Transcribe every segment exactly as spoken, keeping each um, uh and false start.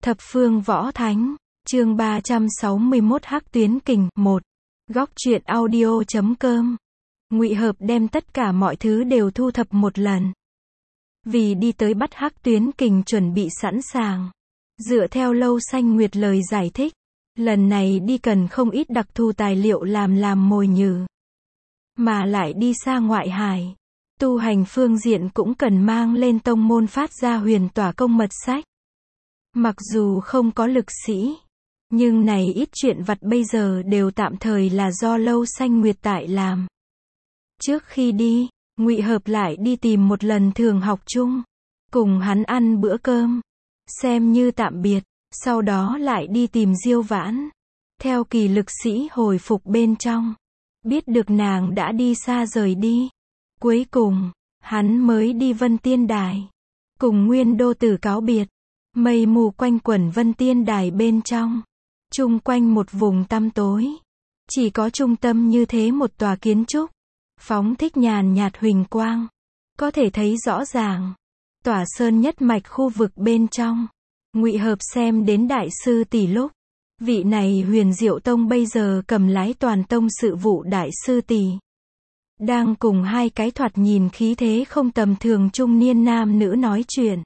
Thập phương võ thánh, chương ba trăm sáu mươi mốt Hắc tuyến kình, một. Góc truyện audio chấm com. Ngụy Hợp đem tất cả mọi thứ đều thu thập một lần. Vì đi tới bắt Hắc tuyến kình chuẩn bị sẵn sàng. Dựa theo Lâu Xanh Nguyệt lời giải thích, lần này đi cần không ít đặc thù tài liệu làm làm mồi nhử. Mà lại đi xa ngoại hải. Tu hành phương diện cũng cần mang lên tông môn phát ra huyền tỏa công mật sách. Mặc dù không có lực sĩ, nhưng này ít chuyện vặt bây giờ đều tạm thời là do Lâu Xanh Nguyệt tại làm. Trước khi đi, Ngụy Hợp lại đi tìm một lần Thường Học chung, cùng hắn ăn bữa cơm, xem như tạm biệt, sau đó lại đi tìm Diêu Vãn. Theo kỳ lực sĩ hồi phục bên trong, biết được nàng đã đi xa rời đi. Cuối cùng, hắn mới đi Vân Tiên Đài, cùng Nguyên Đô Tử cáo biệt. Mây mù quanh quẩn Vân Tiên Đài bên trong, chung quanh một vùng tăm tối. Chỉ có trung tâm như thế một tòa kiến trúc, phóng thích nhàn nhạt huỳnh quang, có thể thấy rõ ràng. Tỏa sơn nhất mạch khu vực bên trong, Ngụy Hợp xem đến đại sư tỷ lúc, vị này Huyền Diệu Tông bây giờ cầm lái toàn tông sự vụ đại sư tỷ, đang cùng hai cái thoạt nhìn khí thế không tầm thường trung niên nam nữ nói chuyện.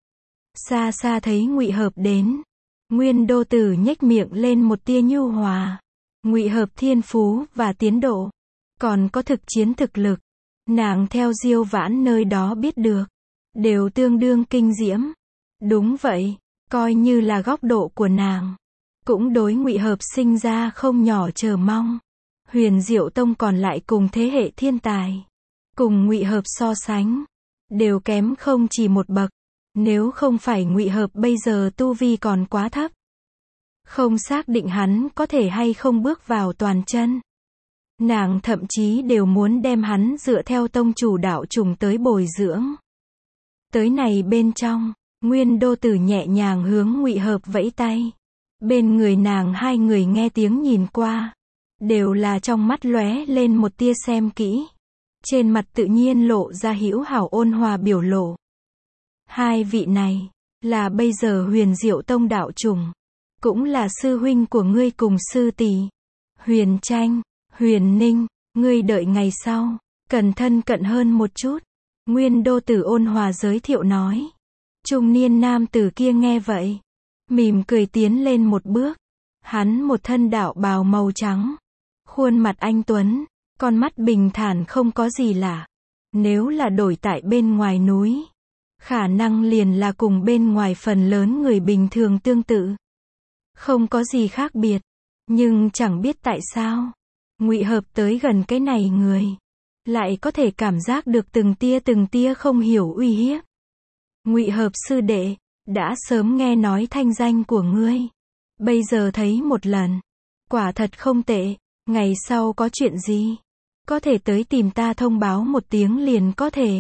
Xa xa thấy Ngụy Hợp đến, Nguyên Đô Tử nhếch miệng lên một tia nhu hòa. Ngụy Hợp thiên phú và tiến độ, còn có thực chiến thực lực, nàng theo Diêu Vãn nơi đó biết được, đều tương đương kinh diễm. Đúng vậy, coi như là góc độ của nàng, cũng đối Ngụy Hợp sinh ra không nhỏ chờ mong. Huyền Diệu Tông còn lại cùng thế hệ thiên tài, cùng Ngụy Hợp so sánh, đều kém không chỉ một bậc. Nếu không phải Ngụy Hợp bây giờ tu vi còn quá thấp, không xác định hắn có thể hay không bước vào toàn chân. Nàng thậm chí đều muốn đem hắn dựa theo tông chủ đạo trùng tới bồi dưỡng. Tới này bên trong, Nguyên Đô Tử nhẹ nhàng hướng Ngụy Hợp vẫy tay. Bên người nàng hai người nghe tiếng nhìn qua, đều là trong mắt lóe lên một tia xem kỹ. Trên mặt tự nhiên lộ ra hữu hảo ôn hòa biểu lộ. Hai vị này, là bây giờ Huyền Diệu Tông đạo trùng, cũng là sư huynh của ngươi cùng sư tỷ. Huyền Tranh, Huyền Ninh, ngươi đợi ngày sau, cần thân cận hơn một chút. Nguyên Đô Tử ôn hòa giới thiệu nói. Trung niên nam tử kia nghe vậy, mỉm cười tiến lên một bước. Hắn một thân đạo bào màu trắng, khuôn mặt anh tuấn, con mắt bình thản không có gì lạ. Nếu là đổi tại bên ngoài núi, khả năng liền là cùng bên ngoài phần lớn người bình thường tương tự, không có gì khác biệt. Nhưng chẳng biết tại sao, Ngụy Hợp tới gần cái này người, lại có thể cảm giác được từng tia từng tia không hiểu uy hiếp. Ngụy Hợp sư đệ, đã sớm nghe nói thanh danh của ngươi, bây giờ thấy một lần, quả thật không tệ. Ngày sau có chuyện gì, có thể tới tìm ta thông báo một tiếng liền có thể.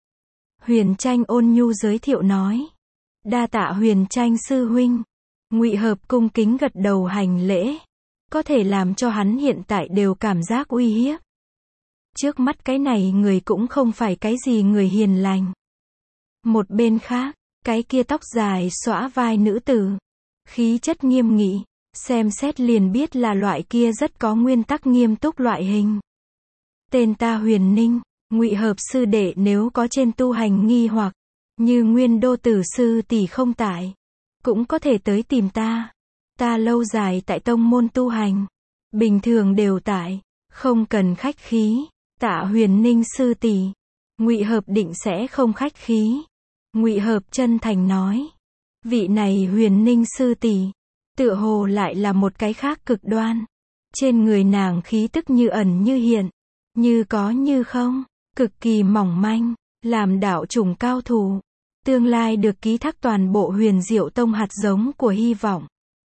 Huyền Tranh ôn nhu giới thiệu nói. Đa tạ Huyền Tranh sư huynh. Ngụy Hợp cung kính gật đầu hành lễ, có thể làm cho hắn hiện tại đều cảm giác uy hiếp. Trước mắt cái này người cũng không phải cái gì người hiền lành. Một bên khác, cái kia tóc dài xõa vai nữ tử, khí chất nghiêm nghị, xem xét liền biết là loại kia rất có nguyên tắc nghiêm túc loại hình. Tên ta Huyền Ninh. Ngụy Hợp sư đệ nếu có trên tu hành nghi hoặc, như Nguyên Đô Tử sư tỷ không tại, cũng có thể tới tìm ta. Ta lâu dài tại tông môn tu hành, bình thường đều tại, không cần khách khí. Tạ Huyền Ninh sư tỷ. Ngụy Hợp định sẽ không khách khí. Ngụy Hợp chân thành nói. Vị này Huyền Ninh sư tỷ, tựa hồ lại là một cái khác cực đoan. Trên người nàng khí tức như ẩn như hiện, như có như không, cực kỳ mỏng manh, làm đạo chủng cao thủ, tương lai được ký thác toàn bộ Huyền Diệu Tông hạt giống của hy vọng.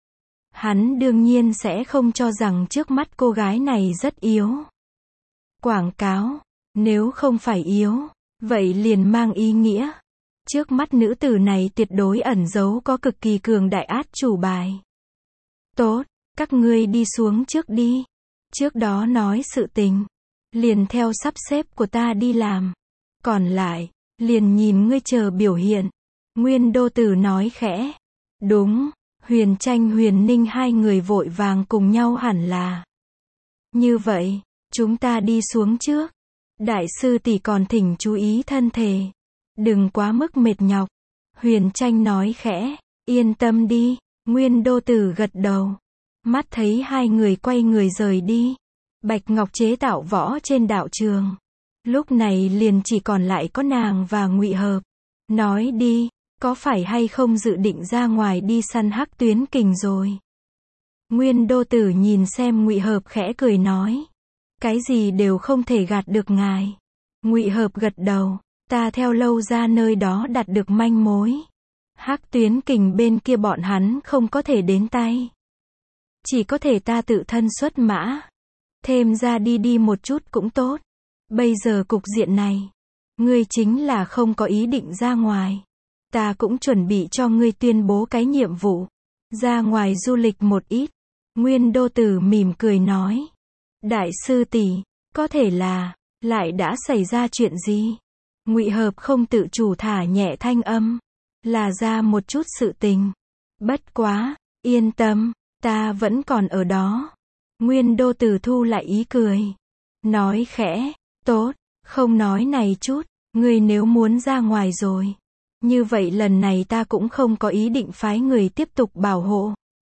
Hắn đương nhiên sẽ không cho rằng trước mắt cô gái này rất yếu. Quảng cáo, nếu không phải yếu, vậy liền mang ý nghĩa, trước mắt nữ tử này tuyệt đối ẩn giấu có cực kỳ cường đại át chủ bài. Tốt, các ngươi đi xuống trước đi. Trước đó nói sự tình, liền theo sắp xếp của ta đi làm. Còn lại, liền nhìn ngươi chờ biểu hiện. Nguyên Đô Tử nói khẽ. Đúng, Huyền Tranh Huyền Ninh hai người vội vàng cùng nhau hẳn là. Như vậy, chúng ta đi xuống trước. Đại sư tỷ còn thỉnh chú ý thân thể. Đừng quá mức mệt nhọc. Huyền Tranh nói khẽ, yên tâm đi. Nguyên Đô Tử gật đầu. Mắt thấy hai người quay người rời đi. Bạch Ngọc chế tạo võ trên đạo trường. Lúc này liền chỉ còn lại có nàng và Ngụy Hợp. Nói đi, có phải hay không dự định ra ngoài đi săn hắc tuyến kình rồi? Nguyên Đô Tử nhìn xem Ngụy Hợp khẽ cười nói. Cái gì đều không thể gạt được ngài. Ngụy Hợp gật đầu. Ta theo lâu ra nơi đó đạt được manh mối. Hắc tuyến kình bên kia bọn hắn không có thể đến tay. Chỉ có thể ta tự thân xuất mã. Thêm ra đi đi một chút cũng tốt. Bây giờ cục diện này. Ngươi chính là không có ý định ra ngoài. Ta cũng chuẩn bị cho ngươi tuyên bố cái nhiệm vụ. Ra ngoài du lịch một ít. Nguyên Đô Tử mỉm cười nói. Đại sư tỷ, có thể là, lại đã xảy ra chuyện gì? Ngụy Hợp không tự chủ thả nhẹ thanh âm. Là ra một chút sự tình. Bất quá, yên tâm, ta vẫn còn ở đó. Nguyên Đô Tử thu lại ý cười. Nói khẽ, tốt, không nói này chút, ngươi nếu muốn ra ngoài rồi. Như vậy lần này ta cũng không có ý định phái người tiếp tục bảo hộ.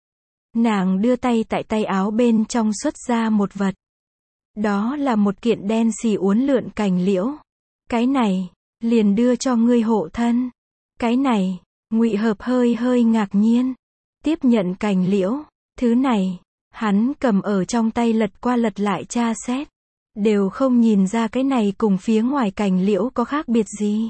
Nàng đưa tay tại tay áo bên trong xuất ra một vật. Đó là một kiện đen xì uốn lượn cành liễu. Cái này, liền đưa cho ngươi hộ thân. Cái này, Ngụy Hợp hơi hơi ngạc nhiên. Tiếp nhận cành liễu, thứ này, hắn cầm ở trong tay lật qua lật lại tra xét. Đều không nhìn ra cái này cùng phía ngoài cành liễu có khác biệt gì.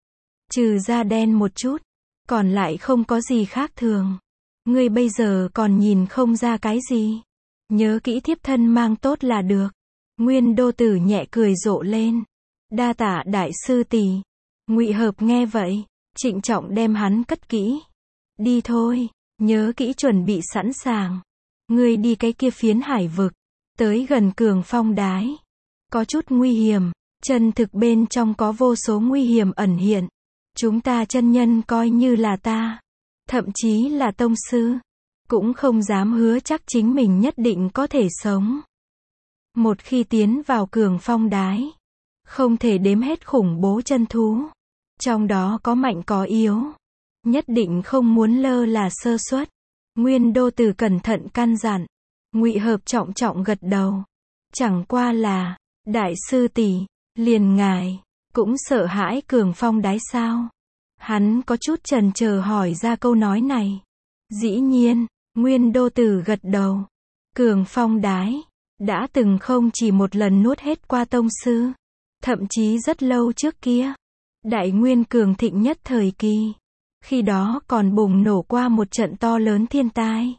Trừ da đen một chút, còn lại không có gì khác thường. Ngươi bây giờ còn nhìn không ra cái gì. Nhớ kỹ thiếp thân mang tốt là được. Nguyên Đô Tử nhẹ cười rộ lên. Đa tạ đại sư tỷ. Ngụy Hợp nghe vậy, trịnh trọng đem hắn cất kỹ. Đi thôi, nhớ kỹ chuẩn bị sẵn sàng. Ngươi đi cái kia phiến hải vực, tới gần Cường Phong Đái. Có chút nguy hiểm, chân thực bên trong có vô số nguy hiểm ẩn hiện. Chúng ta chân nhân coi như là ta, thậm chí là tông sư, cũng không dám hứa chắc chính mình nhất định có thể sống. Một khi tiến vào Cường Phong Đái, không thể đếm hết khủng bố chân thú. Trong đó có mạnh có yếu. Nhất định không muốn lơ là sơ suất. Nguyên Đô Tử cẩn thận căn dặn. Ngụy Hợp trọng trọng gật đầu. Chẳng qua là, đại sư tỷ, liền ngài, cũng sợ hãi Cường Phong Đái sao? Hắn có chút chần chờ hỏi ra câu nói này. Dĩ nhiên, Nguyên Đô Tử gật đầu. Cường Phong Đái, đã từng không chỉ một lần nuốt hết qua tông sư. Thậm chí rất lâu trước kia. Đại Nguyên cường thịnh nhất thời kỳ. Khi đó còn bùng nổ qua một trận to lớn thiên tai.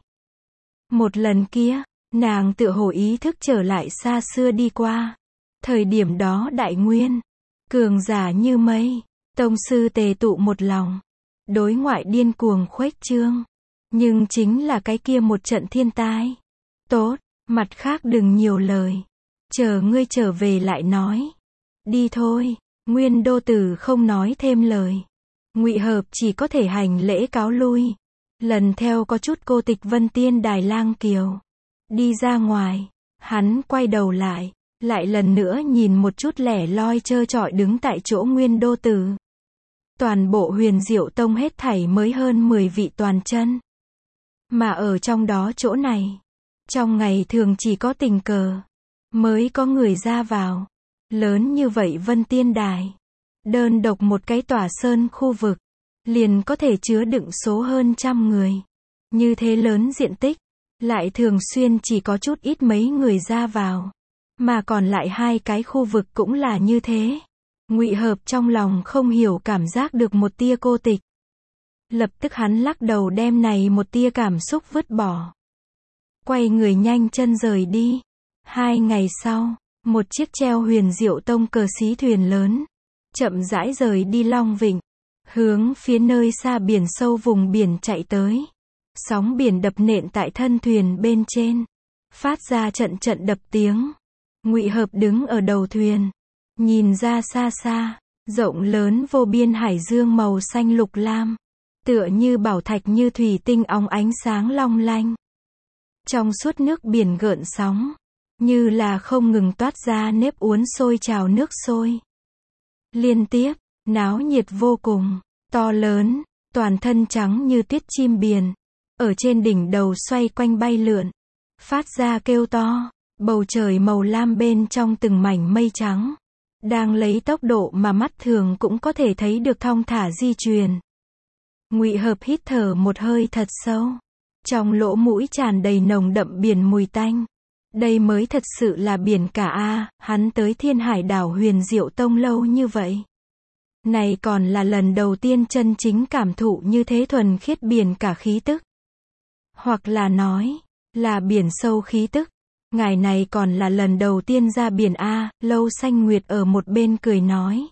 Một lần kia, nàng tựa hồ ý thức trở lại xa xưa đi qua. Thời điểm đó Đại Nguyên, cường giả như mây, tông sư tề tụ một lòng. Đối ngoại điên cuồng khuếch trương. Nhưng chính là cái kia một trận thiên tai. Tốt, mặt khác đừng nhiều lời. Chờ ngươi trở về lại nói. Đi thôi. Nguyên Đô Tử không nói thêm lời. Ngụy Hợp chỉ có thể hành lễ cáo lui. Lần theo có chút cô tịch Vân Tiên Đài Lang Kiều. Đi ra ngoài, hắn quay đầu lại, lại lần nữa nhìn một chút lẻ loi trơ trọi đứng tại chỗ Nguyên Đô Tử. Toàn bộ Huyền Diệu Tông hết thảy mới hơn mười vị toàn chân. Mà ở trong đó chỗ này, trong ngày thường chỉ có tình cờ, mới có người ra vào. Lớn như vậy Vân Tiên Đài, đơn độc một cái tỏa sơn khu vực, liền có thể chứa đựng số hơn trăm người. Như thế lớn diện tích, lại thường xuyên chỉ có chút ít mấy người ra vào. Mà còn lại hai cái khu vực cũng là như thế. Ngụy Hợp trong lòng không hiểu cảm giác được một tia cô tịch. Lập tức hắn lắc đầu đem này một tia cảm xúc vứt bỏ. Quay người nhanh chân rời đi. Hai ngày sau, một chiếc treo Huyền Diệu Tông cờ xí thuyền lớn, chậm rãi rời đi Long Vịnh, hướng phía nơi xa biển sâu vùng biển chạy tới. Sóng biển đập nện tại thân thuyền bên trên, phát ra trận trận đập tiếng. Ngụy Hợp đứng ở đầu thuyền, nhìn ra xa xa, rộng lớn vô biên hải dương màu xanh lục lam. tựa như bảo thạch như thủy tinh óng ánh sáng long lanh. Trong suốt nước biển gợn sóng, như là không ngừng toát ra nếp uốn sôi trào nước sôi. Liên tiếp, náo nhiệt vô cùng, to lớn, toàn thân trắng như tuyết chim biển, ở trên đỉnh đầu xoay quanh bay lượn, phát ra kêu to, bầu trời màu lam bên trong từng mảnh mây trắng, đang lấy tốc độ mà mắt thường cũng có thể thấy được thong thả di chuyển. Ngụy Hợp hít thở một hơi thật sâu, trong lỗ mũi tràn đầy nồng đậm biển mùi tanh. Đây mới thật sự là biển cả a, hắn tới Thiên Hải đảo Huyền Diệu Tông lâu như vậy. Này còn là lần đầu tiên chân chính cảm thụ như thế thuần khiết biển cả khí tức. Hoặc là nói, là biển sâu khí tức. Ngài này còn là lần đầu tiên ra biển a, Lâu Xanh Nguyệt ở một bên cười nói.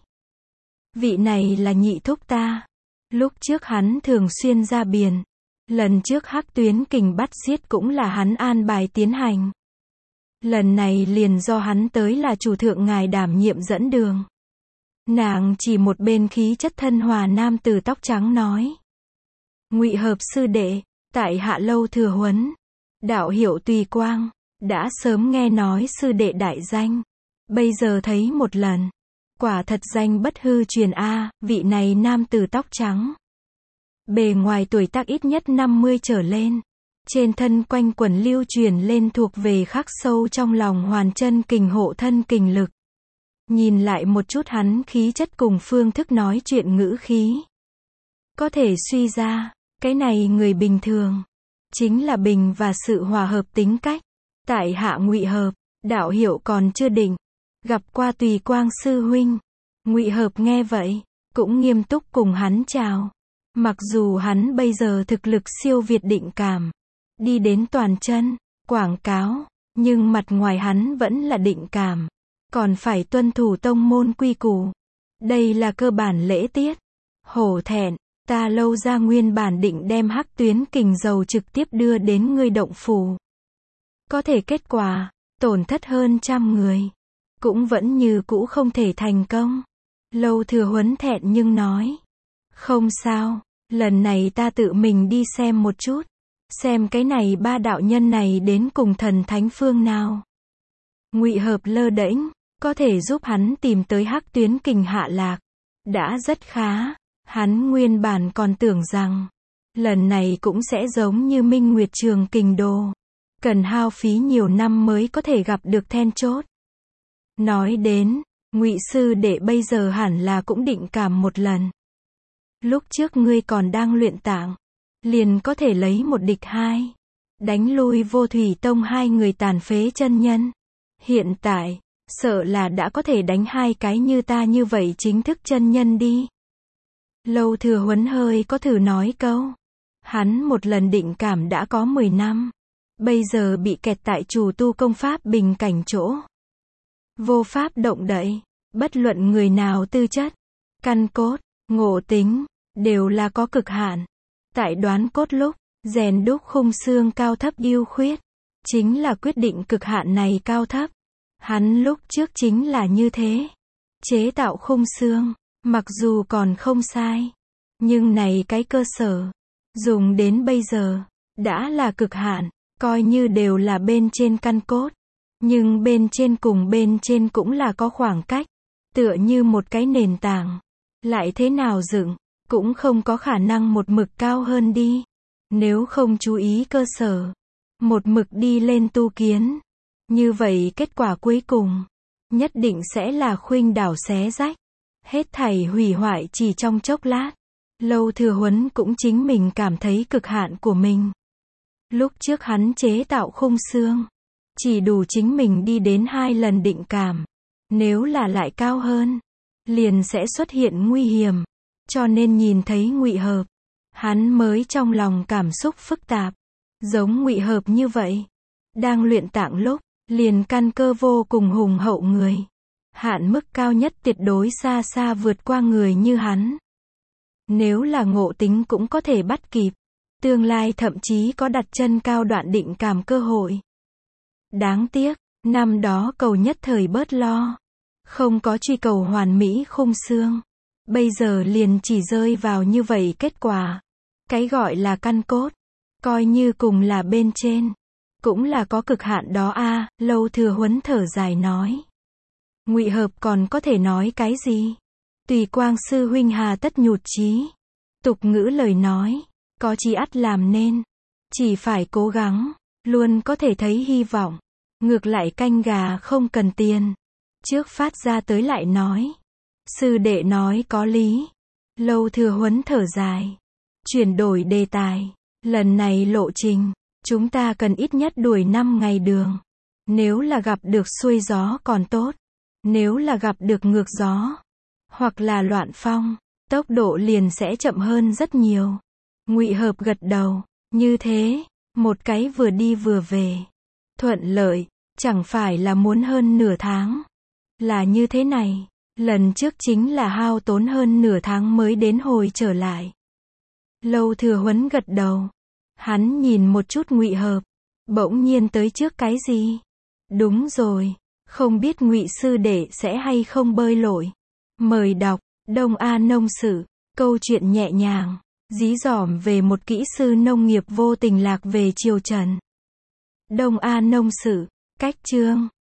Vị này là nhị thúc ta. Lúc trước hắn thường xuyên ra biển. Lần trước Hắc Tuyến Kình bắt giết cũng là hắn an bài tiến hành. Lần này liền do hắn tới là chủ thượng ngài đảm nhiệm dẫn đường. Nàng chỉ một bên khí chất thân hòa nam tử tóc trắng nói. Ngụy Hợp sư đệ, tại hạ Lâu Thừa Huấn, đạo hiệu Tùy Quang, đã sớm nghe nói sư đệ đại danh, bây giờ thấy một lần, quả thật danh bất hư truyền a, vị này nam tử tóc trắng. Bề ngoài tuổi tác ít nhất năm mươi trở lên, trên thân quanh quẩn lưu truyền lên thuộc về khắc sâu trong lòng hoàn chân kình hộ thân kình lực. Nhìn lại một chút hắn khí chất cùng phương thức nói chuyện ngữ khí, có thể suy ra, cái này người bình thường, chính là bình và sự hòa hợp tính cách. Tại hạ Ngụy Hợp, đạo hiệu còn chưa định, gặp qua Tùy Quang sư huynh. Ngụy Hợp nghe vậy, cũng nghiêm túc cùng hắn chào. Mặc dù hắn bây giờ thực lực siêu việt định cảm, đi đến toàn chân, quảng cáo, nhưng mặt ngoài hắn vẫn là định cảm, còn phải tuân thủ tông môn quy củ. Đây là cơ bản lễ tiết. Hổ thẹn, ta Lâu ra nguyên bản định đem Hắc Tuyến Kình dầu trực tiếp đưa đến ngươi động phủ. Có thể kết quả, tổn thất hơn trăm người, cũng vẫn như cũ không thể thành công. Lâu Thừa Huấn thẹn nhưng nói, không sao, lần này ta tự mình đi xem một chút, xem cái này ba đạo nhân này đến cùng thần thánh phương nào. Ngụy Hợp lơ đễnh, có thể giúp hắn tìm tới Hắc Tuyến Kình hạ lạc, đã rất khá. Hắn nguyên bản còn tưởng rằng, lần này cũng sẽ giống như Minh Nguyệt Trường Kình Đồ, cần hao phí nhiều năm mới có thể gặp được then chốt. Nói đến, Ngụy sư đệ bây giờ hẳn là cũng định cảm một lần. Lúc trước ngươi còn đang luyện tạng, liền có thể lấy một địch hai, đánh lui Vô Thủy Tông hai người tàn phế chân nhân. Hiện tại, sợ là đã có thể đánh hai cái như ta như vậy chính thức chân nhân đi. Lâu Thừa Huấn hơi có thử nói câu. Hắn một lần định cảm đã có mười năm. Bây giờ bị kẹt tại chủ tu công pháp bình cảnh chỗ. Vô pháp động đậy. Bất luận người nào tư chất, căn cốt, ngộ tính, đều là có cực hạn. Tại đoán cốt lúc, rèn đúc khung xương cao thấp điêu khuyết. Chính là quyết định cực hạn này cao thấp. Hắn lúc trước chính là như thế. Chế tạo khung xương. Mặc dù còn không sai, nhưng này cái cơ sở, dùng đến bây giờ, đã là cực hạn, coi như đều là bên trên căn cốt. Nhưng bên trên cùng bên trên cũng là có khoảng cách, tựa như một cái nền tảng, lại thế nào dựng, cũng không có khả năng một mực cao hơn đi. Nếu không chú ý cơ sở, một mực đi lên tu kiến, như vậy kết quả cuối cùng, nhất định sẽ là khuynh đảo xé rách. Hết thảy hủy hoại chỉ trong chốc lát. Lâu Thừa Huấn cũng chính mình cảm thấy cực hạn của mình. Lúc trước hắn chế tạo khung xương, chỉ đủ chính mình đi đến hai lần định cảm. Nếu là lại cao hơn, liền sẽ xuất hiện nguy hiểm. Cho nên nhìn thấy Ngụy Hợp, hắn mới trong lòng cảm xúc phức tạp. Giống Ngụy Hợp như vậy, đang luyện tạng lúc, liền căn cơ vô cùng hùng hậu người. Hạn mức cao nhất tuyệt đối xa xa vượt qua người như hắn. Nếu là ngộ tính cũng có thể bắt kịp. Tương lai thậm chí có đặt chân cao đoạn định cảm cơ hội. Đáng tiếc, năm đó cầu nhất thời bớt lo. Không có truy cầu hoàn mỹ khung xương. Bây giờ liền chỉ rơi vào như vậy kết quả. Cái gọi là căn cốt, coi như cùng là bên trên, cũng là có cực hạn đó a. Lâu Thừa Huấn thở dài nói. Ngụy Hợp còn có thể nói cái gì? Tùy Quang sư huynh hà tất nhụt chí. Tục ngữ lời nói, có chí ắt làm nên, chỉ phải cố gắng, luôn có thể thấy hy vọng. Ngược lại canh gà không cần tiền. Trước phát ra tới lại nói. Sư đệ nói có lý. Lâu Thừa Huấn thở dài. Chuyển đổi đề tài. Lần này lộ trình, chúng ta cần ít nhất đuổi năm ngày đường. Nếu là gặp được xuôi gió còn tốt. Nếu là gặp được ngược gió, hoặc là loạn phong, tốc độ liền sẽ chậm hơn rất nhiều. Ngụy Hợp gật đầu. Như thế, một cái vừa đi vừa về. Thuận lợi, chẳng phải là muốn hơn nửa tháng. Là như thế này, lần trước chính là hao tốn hơn nửa tháng mới đến hồi trở lại. Lâu Thừa Huấn gật đầu. Hắn nhìn một chút Ngụy Hợp, bỗng nhiên tới trước cái gì? Đúng rồi, không biết Ngụy sư đệ sẽ hay không bơi lội. Mời đọc, Đông A Nông Sử, câu chuyện nhẹ nhàng, dí dỏm về một kỹ sư nông nghiệp vô tình lạc về triều Trần. Đông A Nông Sử, cách chương